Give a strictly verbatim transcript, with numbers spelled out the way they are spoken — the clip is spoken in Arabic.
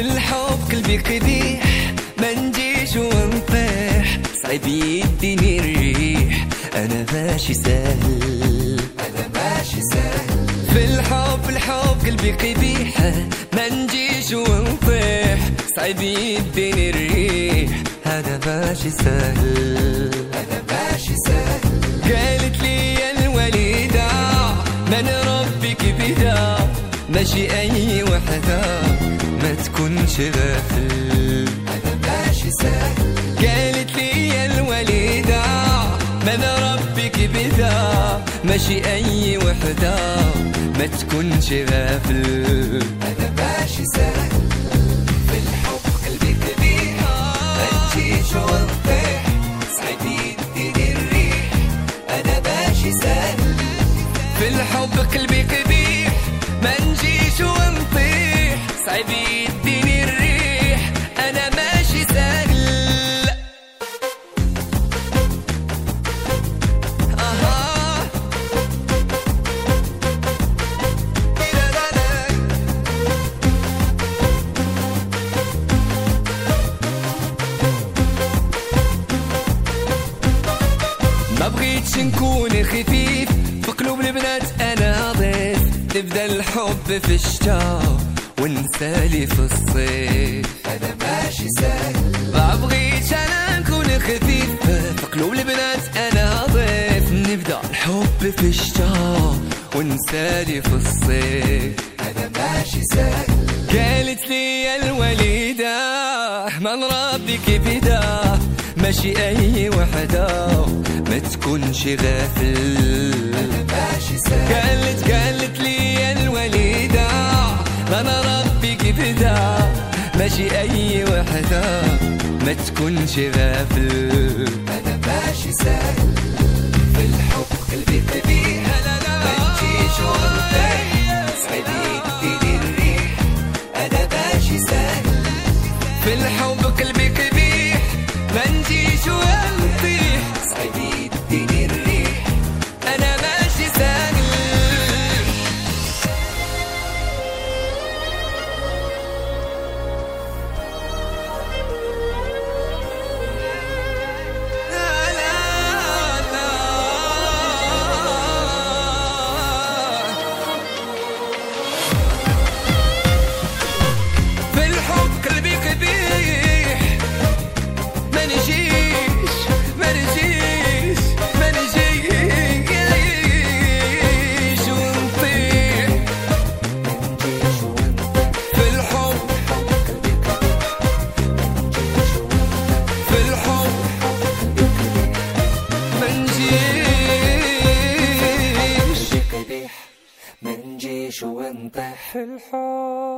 الحب قلبي قبيح، ما نجيش ونطيح، صعيب يديني الريح، انا ماشي سهل، انا ماشي سهل. في الحب الحب قلبي قبيح، ما نجيش ونطيح، صعيب يديني الريح، هذا ماشي سهل، انا ماشي سهل. قالت لي يا الوليدة من ربك بدا، ماشي اي وحدة ما تكونش غافل، انا ماشي سهل. قالت لي يا الوليدة من ربك بدا، ماشي اي وحدة ما تكونش غافل، انا ماشي سهل. في الحب قلبي قبيح، ما نجيش ونطيح، صعيب يديني الريح، انا ماشي سهل. في الحب قلبي قبيح، ما نجيش ونطيح، صعيب يديني الريح، انا ماشي سهل. اها ما بغيتش نكون خفيف، في قلوب البنات انا ضيف، تبدا الحب في الشتاء ونسالي في الصيف، انا ماشي سهل. ما بغيتش انا نكون خفيف، في قلوب البنات انا ضيف، نبدا الحب في الشتاء ونسالي في الصيف، انا ماشي سهل. قالت لي يا الوليدة من ربك بدا، ماشي اي وحدة ما تكونش غافل، انا ماشي سهل. قالت قالت لي يا الوليدة من ربك بدا، ماشي اي وحدة ما تكونش غافل، انا ماشي سهل. في الحب قلبي قبيح، ما نجيش ونطيح، صعيب يديني الريح، انا ماشي سهل. في الحب قلبي قبيح، ما نجيش ونطيح، صعيب يديني الريح، انا ماشي سهل. منجيش ونطيح في الحب.